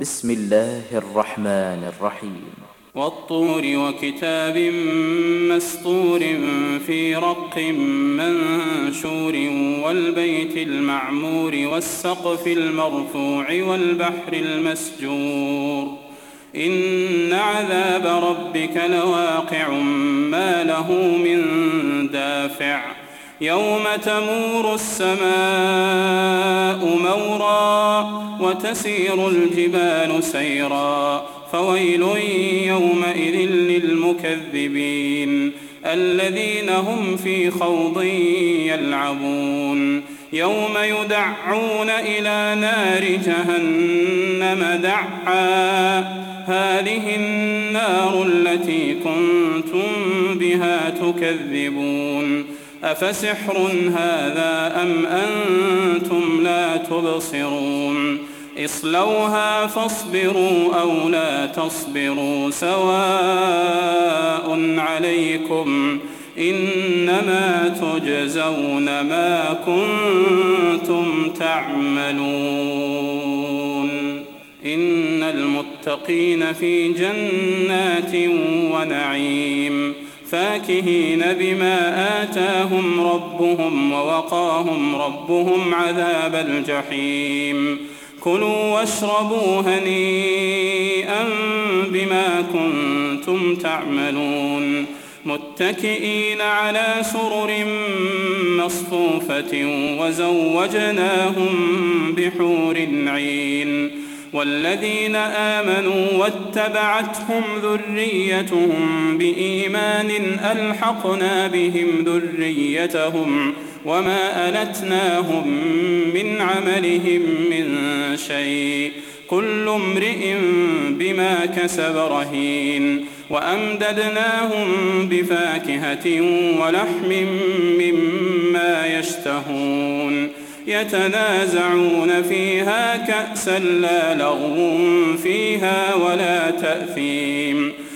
بسم الله الرحمن الرحيم والطور وكتاب مسطور في رق منشور والبيت المعمور والسقف المرفوع والبحر المسجور إن عذاب ربك لواقع ما له من دافع يوم تمور السماء مورا وتسير الجبال سيرا فويل يومئذ للمكذبين الذين هم في خوض يلعبون يوم يدعون إلى نار جهنم دعا هذه النار التي كنتم بها تكذبون أفسحر هذا أم أنتم لا تبصرون اصلوها فاصبروا أو لا تصبروا سواء عليكم إنما تجزون ما كنتم تعملون إن المتقين في جنات ونعيم فاكهين بما آتاهم ربهم ووقاهم ربهم عذاب الجحيم كلوا واشربوا هنيئا بما كنتم تعملون متكئين على سرر مصفوفة وزوجناهم بحور عين والذين آمنوا واتبعتهم ذريتهم بإيمان ألحقنا بهم ذريتهم وما ألتناهم من عملهم من شيء كل امرئ بما كسب رهين وأمددناهم بفاكهة ولحم مما يشتهون يتنازعون فيها كأسا لا لغو فيها ولا تأثيم